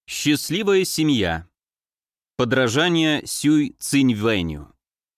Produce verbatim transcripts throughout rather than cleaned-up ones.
Счастливая семья. Подражание Сюй Циньвэню.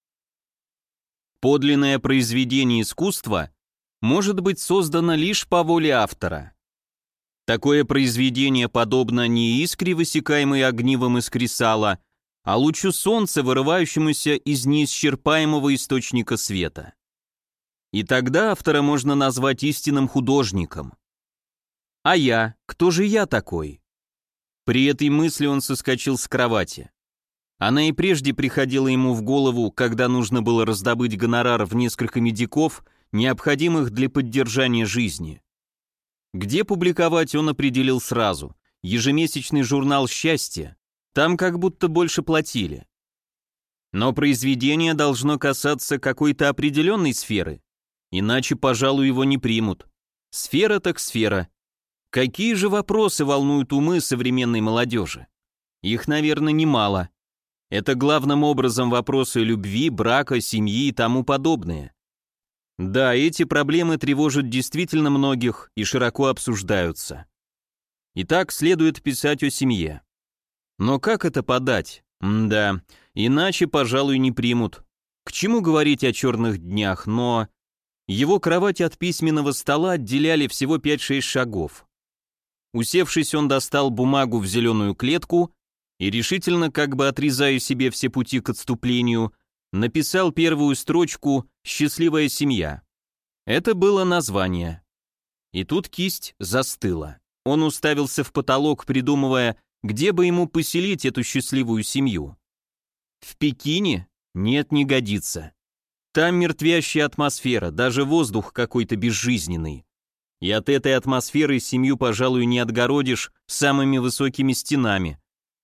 Подлинное произведение искусства может быть создано лишь по воле автора. Такое произведение подобно не искре, высекаемой огнивом из кресала, а лучу солнца, вырывающемуся из неисчерпаемого источника света. И тогда автора можно назвать истинным художником. А я, кто же я такой? При этой мысли он соскочил с кровати. Она и прежде приходила ему в голову, когда нужно было раздобыть гонорар в несколько медиков, необходимых для поддержания жизни. Где публиковать, он определил сразу. Ежемесячный журнал «Счастье». Там как будто больше платили. Но произведение должно касаться какой-то определенной сферы, иначе, пожалуй, его не примут. Сфера так сфера. Какие же вопросы волнуют умы современной молодежи? Их, наверное, немало. Это главным образом вопросы любви, брака, семьи и тому подобное. Да, эти проблемы тревожат действительно многих и широко обсуждаются. Итак, следует писать о семье. Но как это подать? М-да, иначе, пожалуй, не примут. К чему говорить о черных днях, но... Его кровать от письменного стола отделяли всего пять-шесть шагов. Усевшись, он достал бумагу в зеленую клетку и решительно, как бы отрезая себе все пути к отступлению, написал первую строчку «Счастливая семья». Это было название. И тут кисть застыла. Он уставился в потолок, придумывая, где бы ему поселить эту счастливую семью. В Пекине? Нет, не годится. Там мертвящая атмосфера, даже воздух какой-то безжизненный. И от этой атмосферы семью, пожалуй, не отгородишь самыми высокими стенами.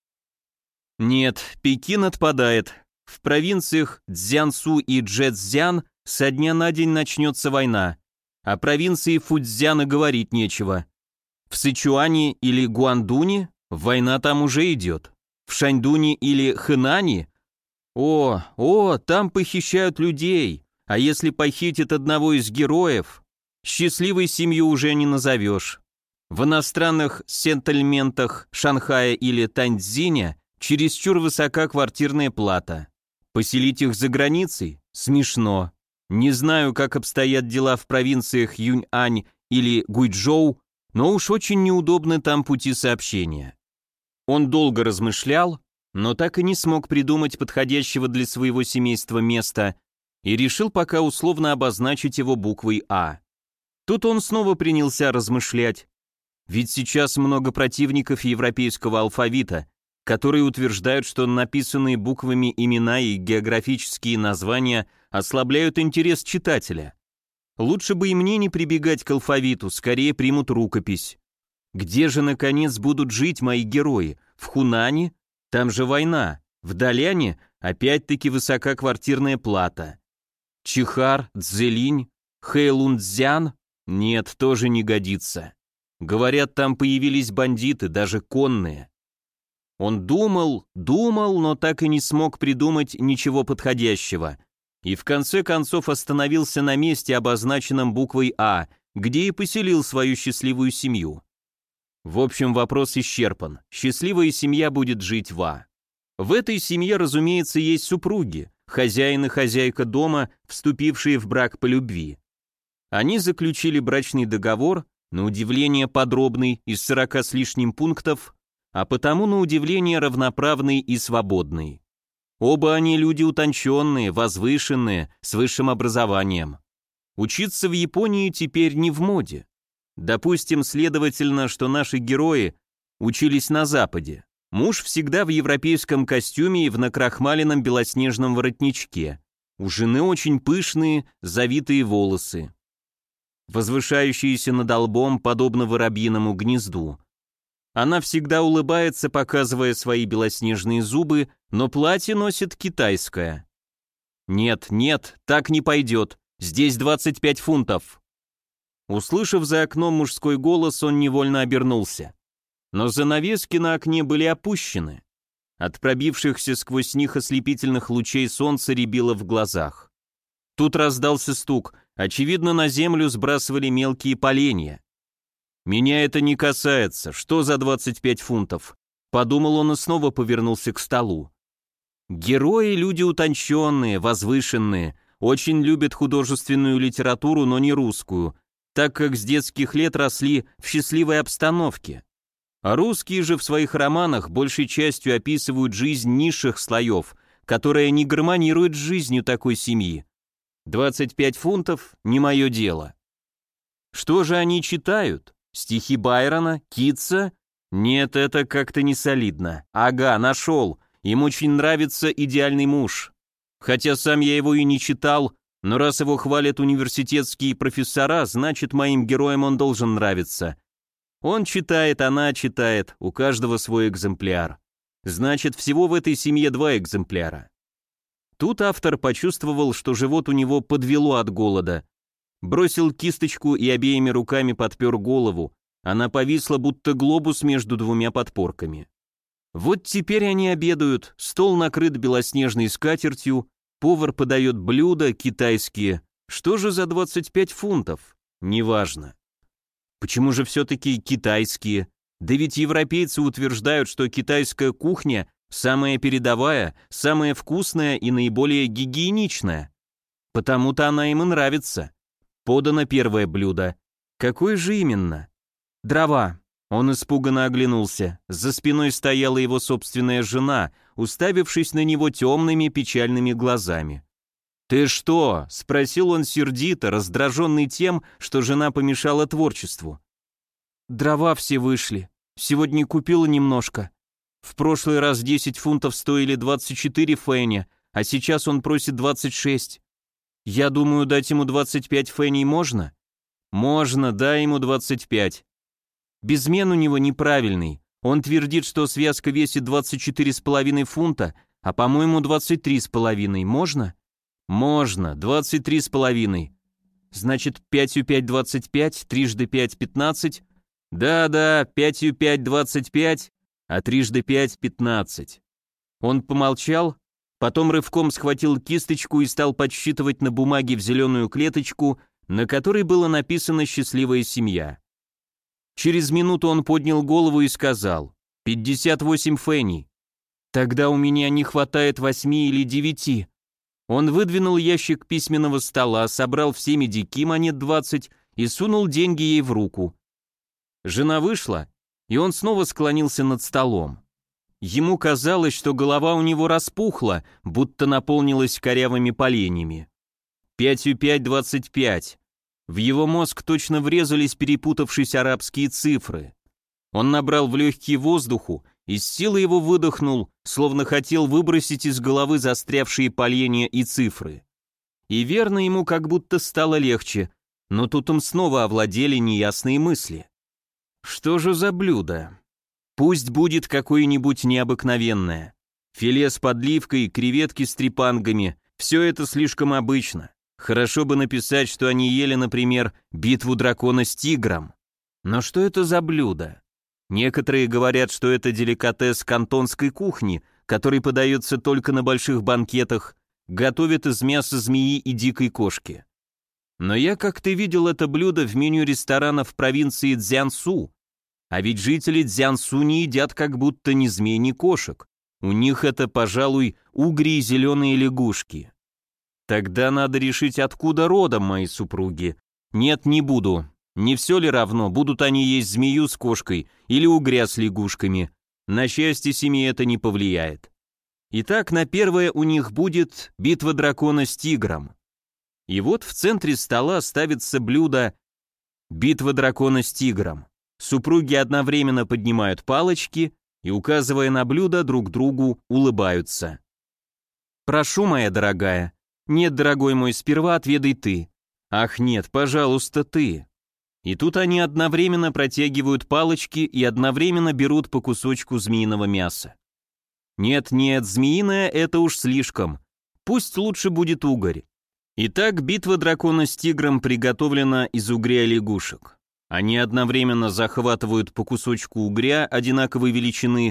Нет, Пекин отпадает. В провинциях Цзянсу и Джэцзян со дня на день начнется война, а провинции Фуцзяна говорить нечего. В Сычуане или Гуандуне война там уже идет. В Шаньдуне или Хэнане? О, о, там похищают людей, а если похитят одного из героев... Счастливой семью уже не назовешь. В иностранных сеттельментах Шанхая или Таньцзиня чересчур высока квартирная плата. Поселить их за границей? Смешно. Не знаю, как обстоят дела в провинциях Юньань или Гуйчжоу, но уж очень неудобны там пути сообщения. Он долго размышлял, но так и не смог придумать подходящего для своего семейства места и решил пока условно обозначить его буквой «А». Тут он снова принялся размышлять. Ведь сейчас много противников европейского алфавита, которые утверждают, что написанные буквами имена и географические названия ослабляют интерес читателя. Лучше бы и мне не прибегать к алфавиту, скорее примут рукопись. Где же, наконец, будут жить мои герои? В Хунане? Там же война. В Даляне? Опять-таки высока квартирная плата. Чихар, Цзэлинь, Хэйлунцзян? Нет, тоже не годится. Говорят, там появились бандиты, даже конные. Он думал, думал, но так и не смог придумать ничего подходящего. И в конце концов остановился на месте, обозначенном буквой «А», где и поселил свою счастливую семью. В общем, вопрос исчерпан. Счастливая семья будет жить в А. В этой семье, разумеется, есть супруги, хозяин и хозяйка дома, вступившие в брак по любви. Они заключили брачный договор, на удивление подробный, из сорока с лишним пунктов, а потому на удивление равноправный и свободный. Оба они люди утонченные, возвышенные, с высшим образованием. Учиться в Японии теперь не в моде. Допустим, следовательно, что наши герои учились на Западе. Муж всегда в европейском костюме и в накрахмаленном белоснежном воротничке. У жены очень пышные, завитые волосы, возвышающиеся над лбом, подобно воробьиному гнезду. Она всегда улыбается, показывая свои белоснежные зубы, но платье носит китайское. Нет, нет, так не пойдет, здесь двадцать пять фунтов. Услышав за окном мужской голос, он невольно обернулся. Но занавески на окне были опущены. От пробившихся сквозь них ослепительных лучей солнца рябило в глазах. Тут раздался стук, очевидно, на землю сбрасывали мелкие поленья. «Меня это не касается, что за двадцать пять фунтов?» Подумал он и снова повернулся к столу. Герои — люди утонченные, возвышенные, очень любят художественную литературу, но не русскую, так как с детских лет росли в счастливой обстановке. А русские же в своих романах большей частью описывают жизнь низших слоев, которая не гармонирует с жизнью такой семьи. двадцать пять фунтов — не мое дело. Что же они читают? Стихи Байрона? Китса? Нет, это как-то не солидно. Ага, нашел. Им очень нравится «Идеальный муж». Хотя сам я его и не читал, но раз его хвалят университетские профессора, значит, моим героям он должен нравиться. Он читает, она читает, у каждого свой экземпляр. Значит, всего в этой семье два экземпляра. Тут автор почувствовал, что живот у него подвело от голода. Бросил кисточку и обеими руками подпер голову. Она повисла, будто глобус между двумя подпорками. Вот теперь они обедают, стол накрыт белоснежной скатертью, повар подает блюда китайские. Что же за двадцать пять фунтов? Неважно. Почему же все-таки китайские? Да ведь европейцы утверждают, что китайская кухня самая передовая, самая вкусная и наиболее гигиеничная. Потому-то она им и нравится. Подано первое блюдо. Какое же именно? Дрова. Он испуганно оглянулся. За спиной стояла его собственная жена, уставившись на него темными печальными глазами. «Ты что?» — спросил он сердито, раздраженный тем, что жена помешала творчеству. «Дрова все вышли. Сегодня купила немножко. В прошлый раз десять фунтов стоили двадцать четыре фэня, а сейчас он просит двадцать шесть. Я думаю, дать ему двадцать пять фэней можно?» «Можно, дай ему двадцать пять. Безмен у него неправильный. Он твердит, что связка весит двадцать четыре с половиной фунта, а, по-моему, двадцать три с половиной. Можно?» «Можно, двадцать три с половиной. Значит, пятью пять двадцать пять, трижды пять пятнадцать. Да-да, пятью пять двадцать пять, а трижды пять пятнадцать». Он помолчал, потом рывком схватил кисточку и стал подсчитывать на бумаге в зеленую клеточку, на которой было написано «Счастливая семья». Через минуту он поднял голову и сказал: «пятьдесят восемь фенни. Тогда у меня не хватает восьми или девяти». Он выдвинул ящик письменного стола, собрал все медики, монет двадцать, и сунул деньги ей в руку. Жена вышла, и он снова склонился над столом. Ему казалось, что голова у него распухла, будто наполнилась корявыми поленьями. Пятью пять двадцать пять. В его мозг точно врезались перепутавшись арабские цифры. Он набрал в легкие воздуху и с силой его выдохнул, словно хотел выбросить из головы застрявшие поленья и цифры. И верно, ему как будто стало легче, но тут им снова овладели неясные мысли. Что же за блюдо? Пусть будет какое-нибудь необыкновенное. Филе с подливкой, креветки с трепангами — все это слишком обычно. Хорошо бы написать, что они ели, например, битву дракона с тигром. Но что это за блюдо? Некоторые говорят, что это деликатес кантонской кухни, который подается только на больших банкетах, готовят из мяса змеи и дикой кошки. Но я как-то видел это блюдо в меню ресторана в провинции Цзянсу. А ведь жители Цзянсу не едят как будто ни змей, ни кошек. У них это, пожалуй, угри и зеленые лягушки. Тогда надо решить, откуда родом мои супруги. Нет, не буду. Не все ли равно, будут они есть змею с кошкой или угря с лягушками. На счастье семьи это не повлияет. Итак, на первое у них будет битва дракона с тигром. И вот в центре стола ставится блюдо «Битва дракона с тигром». Супруги одновременно поднимают палочки и, указывая на блюдо, друг другу улыбаются. «Прошу, моя дорогая». «Нет, дорогой мой, сперва отведай ты». «Ах нет, пожалуйста, ты». И тут они одновременно протягивают палочки и одновременно берут по кусочку змеиного мяса. Нет-нет, змеиное — это уж слишком. Пусть лучше будет угорь. Итак, битва дракона с тигром приготовлена из угря и лягушек. Они одновременно захватывают по кусочку угря одинаковой величины.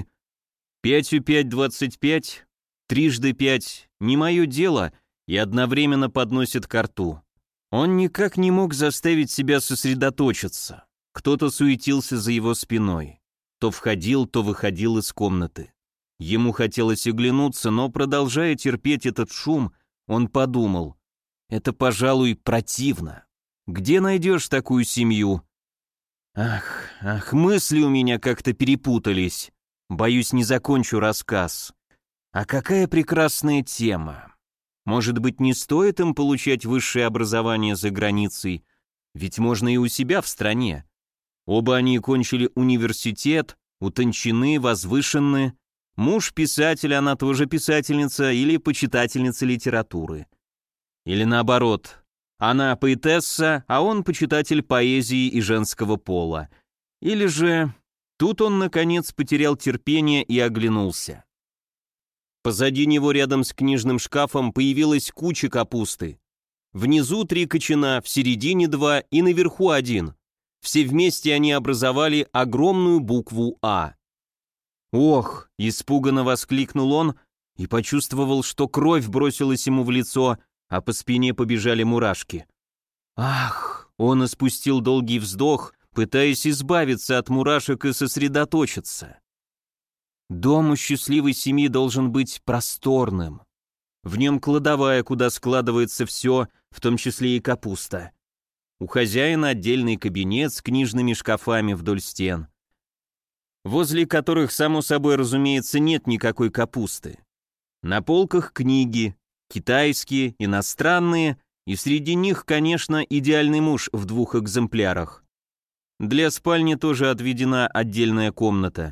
Пятью пять двадцать пять, трижды пять — не мое дело, и одновременно подносят ко рту. Он никак не мог заставить себя сосредоточиться. Кто-то суетился за его спиной. то входил, то выходил из комнаты. Ему хотелось оглянуться, но, продолжая терпеть этот шум, он подумал: это, пожалуй, противно. Где найдешь такую семью? Ах, ах, мысли у меня как-то перепутались. Боюсь, не закончу рассказ. А какая прекрасная тема. Может быть, не стоит им получать высшее образование за границей? Ведь можно и у себя в стране. Оба они кончили университет, утончены, возвышенны. Муж писатель, она тоже писательница или почитательница литературы. Или наоборот, она поэтесса, а он почитатель поэзии и женского пола. Или же... Тут он, наконец, потерял терпение и оглянулся. Позади него, рядом с книжным шкафом, появилась куча капусты. Внизу три кочана, в середине два и наверху один. Все вместе они образовали огромную букву «А». «Ох!» — испуганно воскликнул он и почувствовал, что кровь бросилась ему в лицо, а по спине побежали мурашки. «Ах!» — он испустил долгий вздох, пытаясь избавиться от мурашек и сосредоточиться. Дом у счастливой семьи должен быть просторным. В нем кладовая, куда складывается все, в том числе и капуста. У хозяина отдельный кабинет с книжными шкафами вдоль стен, возле которых, само собой разумеется, нет никакой капусты. На полках книги, китайские, иностранные, и среди них, конечно, идеальный муж в двух экземплярах. Для спальни тоже отведена отдельная комната.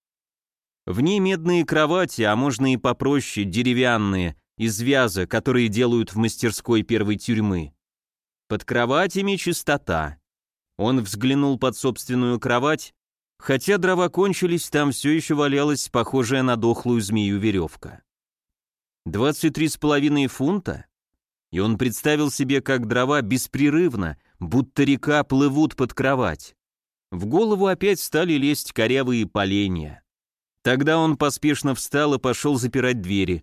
В ней медные кровати, а можно и попроще, деревянные, из вяза, которые делают в мастерской первой тюрьмы. Под кроватями чистота. Он взглянул под собственную кровать, хотя дрова кончились, там все еще валялась похожая на дохлую змею веревка. Двадцать три с половиной фунта? И он представил себе, как дрова беспрерывно, будто река, плывут под кровать. В голову опять стали лезть корявые поленья. Тогда он поспешно встал и пошел запирать двери.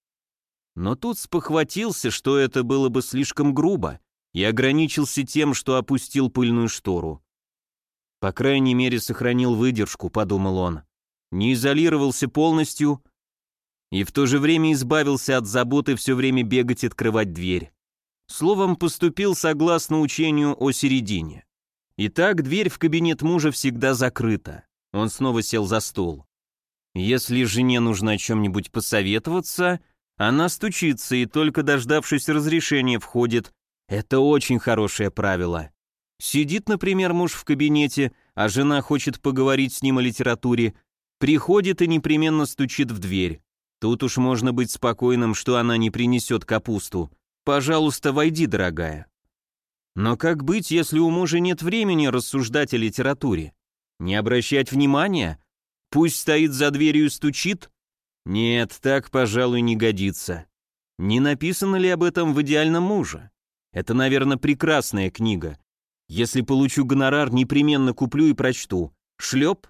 Но тут спохватился, что это было бы слишком грубо, и ограничился тем, что опустил пыльную штору. По крайней мере, сохранил выдержку, подумал он. Не изолировался полностью и в то же время избавился от заботы все время бегать и открывать дверь. Словом, поступил согласно учению о середине. Итак, дверь в кабинет мужа всегда закрыта. Он снова сел за стол. Если жене нужно о чем-нибудь посоветоваться, она стучится и только дождавшись разрешения входит. Это очень хорошее правило. Сидит, например, муж в кабинете, а жена хочет поговорить с ним о литературе, приходит и непременно стучит в дверь. Тут уж можно быть спокойным, что она не принесет капусту. «Пожалуйста, войди, дорогая». Но как быть, если у мужа нет времени рассуждать о литературе? Не обращать внимания? Пусть стоит за дверью и стучит? Нет, так, пожалуй, не годится. Не написано ли об этом в «Идеальном муже»? Это, наверное, прекрасная книга. Если получу гонорар, непременно куплю и прочту. Шлеп?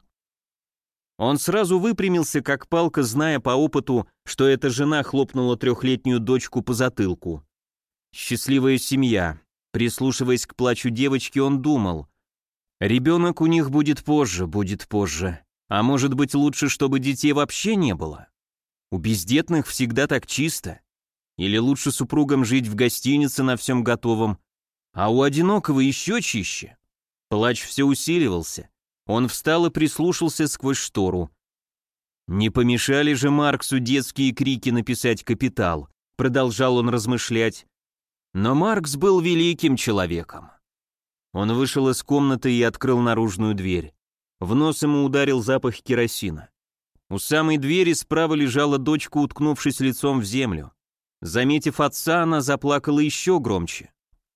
Он сразу выпрямился, как палка, зная по опыту, что эта жена хлопнула трехлетнюю дочку по затылку. Счастливая семья. Прислушиваясь к плачу девочки, он думал: ребенок у них будет позже, будет позже. А может быть, лучше, чтобы детей вообще не было? У бездетных всегда так чисто. Или лучше супругам жить в гостинице на всем готовом, а у одинокого еще чище. Плач все усиливался. Он встал и прислушался сквозь штору. «Не помешали же Марксу детские крики написать «Капитал», — продолжал он размышлять. Но Маркс был великим человеком. Он вышел из комнаты и открыл наружную дверь. В нос ему ударил запах керосина. У самой двери справа лежала дочка, уткнувшись лицом в землю. Заметив отца, она заплакала еще громче.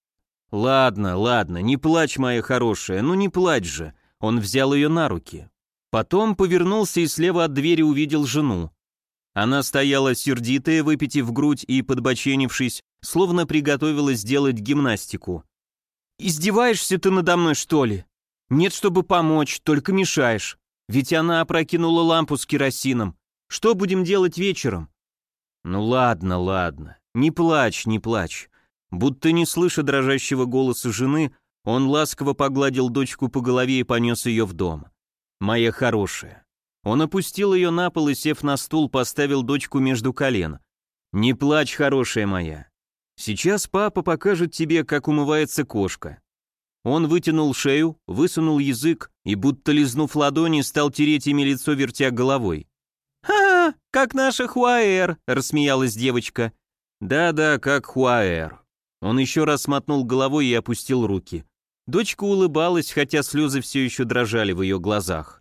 «Ладно, ладно, не плачь, моя хорошая, ну не плачь же». Он взял ее на руки. Потом повернулся и слева от двери увидел жену. Она стояла сердитая, выпитив грудь и подбоченившись, словно приготовилась делать гимнастику. «Издеваешься ты надо мной, что ли? Нет, чтобы помочь, только мешаешь. Ведь она опрокинула лампу с керосином. Что будем делать вечером?» «Ну ладно, ладно, не плачь, не плачь». Будто не слыша дрожащего голоса жены, он ласково погладил дочку по голове и понес ее в дом. моя хорошая». Он опустил ее на пол и, сев на стул, поставил дочку между колен. «Не плачь, хорошая моя. Сейчас папа покажет тебе, как умывается кошка». Он вытянул шею, высунул язык и, будто лизнув ладони, стал тереть ими лицо, вертя головой. «Ха-ха, как наша Хуаэр», — рассмеялась девочка. «Да-да, как Хуаэр». Он еще раз мотнул головой и опустил руки. Дочка улыбалась, хотя слезы все еще дрожали в ее глазах.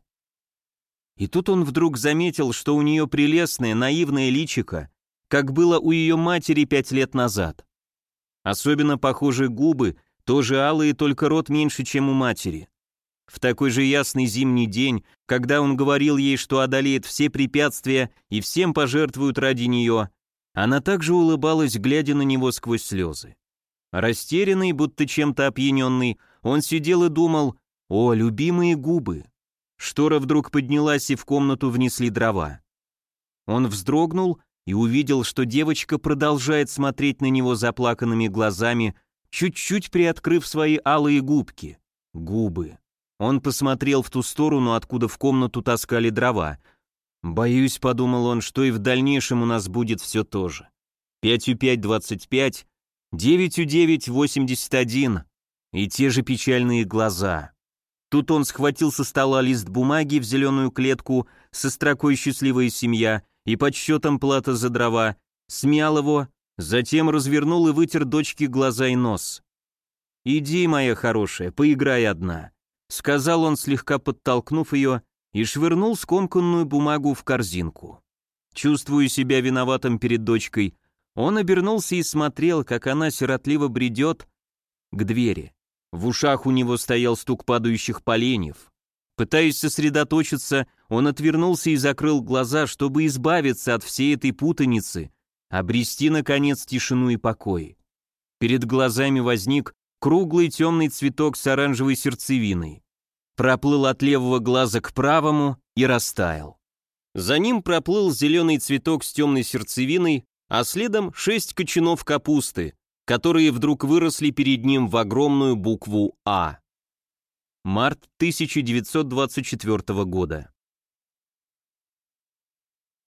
И тут он вдруг заметил, что у нее прелестное, наивное личико, как было у ее матери пять лет назад. Особенно похожи губы, тоже алые, только рот меньше, чем у матери. В такой же ясный зимний день, когда он говорил ей, что одолеет все препятствия и всем пожертвуют ради нее, она также улыбалась, глядя на него сквозь слезы. Растерянный, будто чем-то опьяненный, он сидел и думал: «О, любимые губы!» Штора вдруг поднялась, и в комнату внесли дрова. Он вздрогнул и увидел, что девочка продолжает смотреть на него заплаканными глазами, чуть-чуть приоткрыв свои алые губки. Губы. Он посмотрел в ту сторону, откуда в комнату таскали дрова. «Боюсь», — подумал он, — «что и в дальнейшем у нас будет все то же. Пятью пять — двадцать пять, девятью девять — восемьдесят один, и те же печальные глаза». Тут он схватил со стола лист бумаги в зеленую клетку со строкой «Счастливая семья» и подсчетом плата за дрова, смял его, затем развернул и вытер дочке глаза и нос. «Иди, моя хорошая, поиграй одна», — сказал он, слегка подтолкнув ее, и швырнул скомканную бумагу в корзинку. Чувствуя себя виноватым перед дочкой, он обернулся и смотрел, как она сиротливо бредет к двери. В ушах у него стоял стук падающих поленьев. Пытаясь сосредоточиться, он отвернулся и закрыл глаза, чтобы избавиться от всей этой путаницы, обрести, наконец, тишину и покой. Перед глазами возник круглый темный цветок с оранжевой сердцевиной. Проплыл от левого глаза к правому и растаял. За ним проплыл зеленый цветок с темной сердцевиной, а следом шесть кочанов капусты, которые вдруг выросли перед ним в огромную букву «А». Март тысяча девятьсот двадцать четвёртого года.